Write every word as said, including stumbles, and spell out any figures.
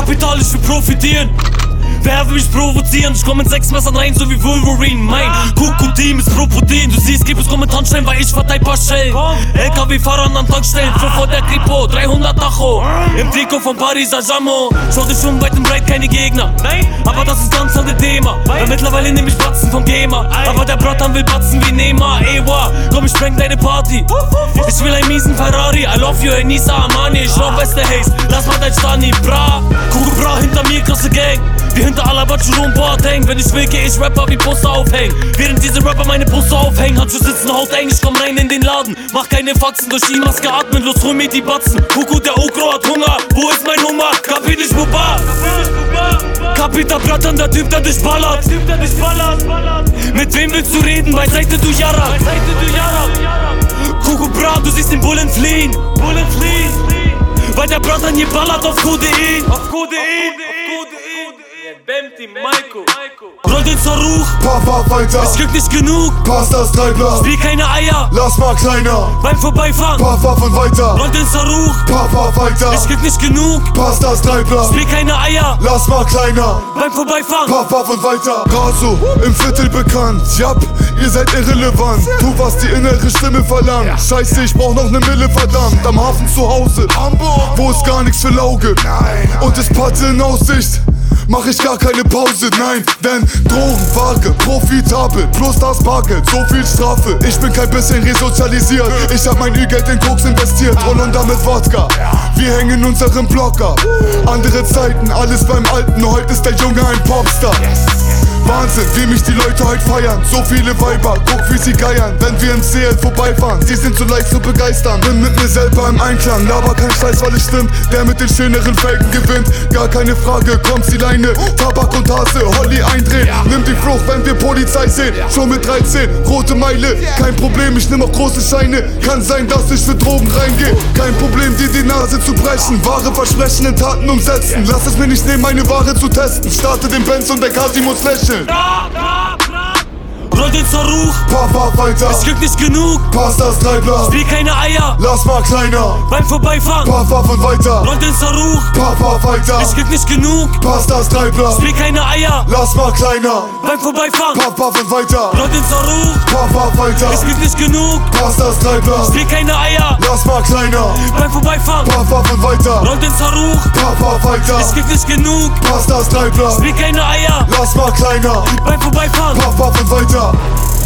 Kapital, ich will profitieren. Wer will mich provozieren? Ich komm mit sechs Messern rein, so wie Wolverine. Mein Kuku-Team ist Proprotein. Du siehst, gib es Kommentarstellen, weil ich verteil paar Schellen. L K W-Fahrern an Tankstellen, fünf vor der Kripo, dreihundert Tacho. Im Trikot von Paris Saint-Germain. Schau dich schon weit und breit, keine Gegner. Aber das ist ganz andere Thema. Weil mittlerweile nehm ich Batzen vom Gamer. Aber der Bratan will batzen wie Neymar. Ey, wow, komm, ich spreng deine Party. Ich will einen miesen Ferrari. I love you, Nisa Armani. Ich rauch beste Haze, lass mal dein Stani. Bra, Kuku Bra, hinter mir krasse Gang. Wie hinter Alabachu und Boateng. Wenn ich will, geh ich Rapper wie Poster aufhängen. Während diese Rapper meine Poster aufhängen. Hat zu sitzen, haut eng, ich komm rein in den Laden. Mach keine Faxen, durch die Maske atmen. Los, hol mir die Batzen. Kuku, der Okro hat Hunger. Wo ist mein Hummer? Kapit ich Buba. Kapita Bratan, der Typ, der dich ballert. Mit wem willst du reden? Beiseite du Jara. Kuku Bra, du siehst den Bullen fliehen. Weil der Bratan hier ballert auf Codein. Auf Codein. Bemti, Maiko. Roll den Zaruch. Papa weiter. Es gibt nicht genug. Pass das Treibler. Spiel keine Eier. Lass mal kleiner. Beim Vorbeifahren. Papa von weiter. Roll den Zaruch. Papa weiter. Es gibt nicht genug. Pass das Treibler. Spiel keine Eier. Lass mal kleiner. Beim Vorbeifahren. Papa von weiter. Raso, im Viertel bekannt. Jap, ihr seid irrelevant. Tu, was die innere Stimme verlangt. Scheiße, ich brauch noch ne Mille, verdammt. Am Hafen zu Hause, Hamburg, wo ist gar nichts für Lauge. Und ist Patte in Aussicht. Mach ich gar keine Pause, nein, denn Drogenware, profitabel, plus das Bargeld, so viel Strafe. Ich bin kein bisschen resozialisiert, ich hab mein Ü-Geld in Koks investiert, rollen damit Wodka. Wir hängen unseren Block ab. Andere Zeiten, alles beim Alten, heute ist der Junge ein Popstar. Wahnsinn, wie mich die Leute heute feiern. So viele Weiber, guck wie sie geiern. Wenn wir im C L vorbeifahren, die sind so leicht zu begeistern. Bin mit mir selber im Einklang, laber kein Scheiß, weil es stimmt. Der mit den schöneren Felgen gewinnt, gar keine Frage, kommt die Leine. Tabak und Hase, Holly eindrehen. Nimm die Flucht, wenn wir Polizei sehen. Schon mit dreizehn, rote Meile. Kein Problem, ich nimm auch große Scheine. Kann sein, dass ich für Drogen reingehe. Kein Problem, dir die Nase zu brechen. Wahre Versprechen in Taten umsetzen. Lass es mir nicht nehmen, meine Ware zu testen. Starte den Benz und der Kasi muss lächeln. Roll den Zaruch. Papa weiter. Es gibt nicht genug. Pass das Treibler. Spiel keine Eier. Lass mal kleiner. Beim Vorbeifahren. Papa von weiter. Roll den Zaruch. Papa weiter. Es gibt nicht genug. Pass das Treibler. Spiel keine Eier. Lass mal kleiner. Beim Vorbeifahren. Papa von weiter. Roll den Zaruch. Papa weiter. Es gibt nicht genug. Pass das Treibler. Spiel keine Eier. Lass mal kleiner. Beim Vorbeifahren. Papa von weiter. Roll den Zaruch. Papa weiter. Es gibt nicht genug. Pass das Treibler. Spiel keine Eier. Lass mal kleiner. Beim Vorbeifahren. Papa von weiter.